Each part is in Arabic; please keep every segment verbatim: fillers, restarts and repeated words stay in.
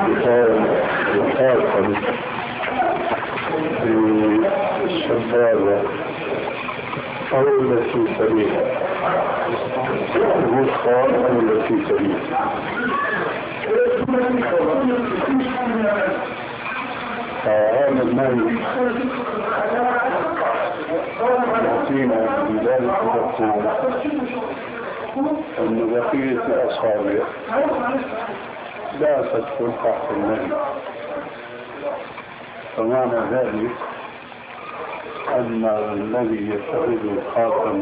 الحاكم بالسبابة أو التي تليها الوسطى أو التي تليها. فهذا النهي يعطينا بذلك الدخول أن بقية الأصابع لا تدخل تحت النهي. فمعنى ذلك أن الذي يتخذ الخاتم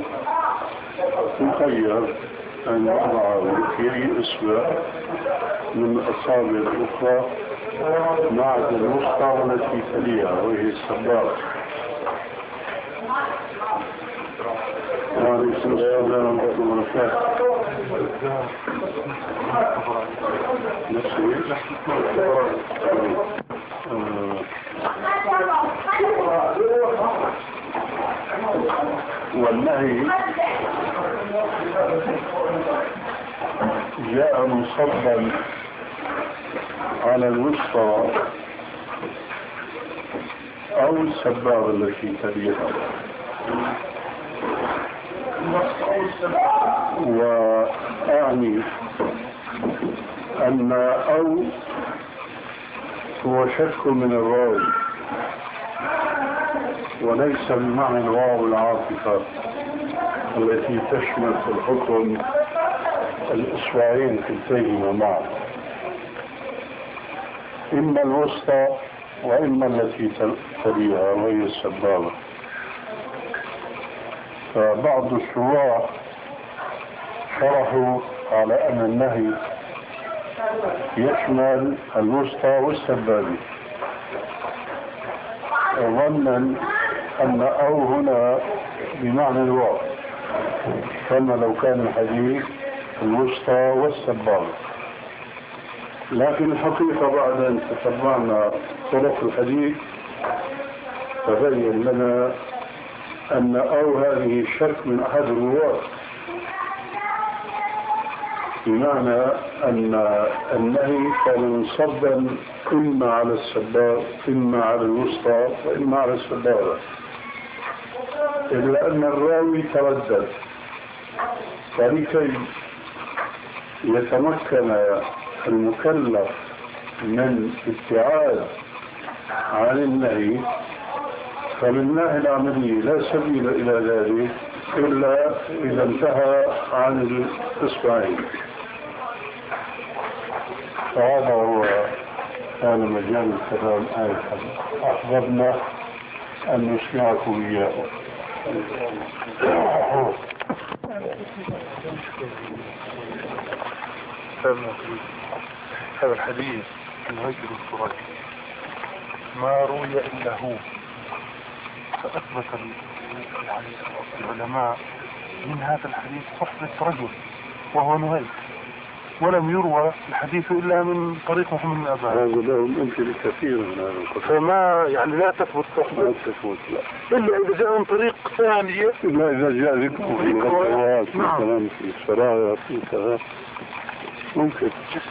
مخير أن يضعه في أي إصبع من الأصابع الأخرى مع الوسطى التي تليها وهي السبابة. وعليكم السلام ورحمة الله وبركاته. والنهي جاء مصبا على الوسطى أو السبابة التي تليها، وأعني أن أو هو شك من الراوي وليس بمعنى الواو العاطفة التي تشمل في الحكم الإصبعين كلتيهما معا، إما الوسطى وإما التي تليها وهي السبابة. فبعض الشراح شرحوا على أن النهي يشمل الوسطى والسبابة، ظنا أن أو هنا بمعنى الواو كما لو كان الحديث الوسطى والسبابة. لكن الحقيقة بعد أن تتبعنا طرق الحديث تبين لنا أن أو هذه شك من أحد الرواة، بمعنى أن النهي كان منصبا إما على السبابة إما على الوسطى وإما على السبابة، إلا أن الراوي تردد. فلكي يتمكن المكلف من ابتعاد عن النهي فلله العملية لا سبيل إلى ذلك إلا إذا انتهى عن الإصبعين. فهذا هو كان مجال الكلام آية أحببنا أن نسمعكم إياه. هذا الحديث الهجر الصغير ما روي إلا هو، فأثبت العلماء من هذا الحديث صحبة رجل وهو نهيك، ولم يروى الحديث إلا من طريق محمد بن أبان. هذا لهم أمثلة كثيرة من هذا القصة، فما يعني لا تثبت صحبة، لا تثبت لا إلا إذا جاء من طريق ثانية، إلا إذا جاء ذكره في الغزوات في الكلام في السرايا في كذا ممكن.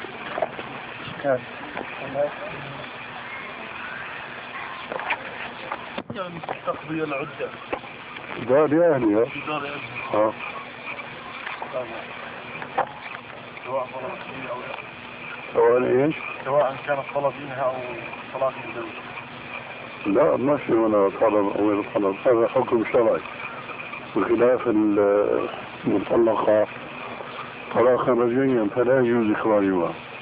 يعني تقضي العدة دار أهلها دار أهلها اه سواء صلاة فيها أو لا، سواء إيش؟ سواء كانت صلاة فيها أو صلاة الزوج. لا ما في ولا طلب أو غير طلب، هذا حكم شرعي بخلاف المطلقة طلاقا رجعيا فلا يجوز إخراجها.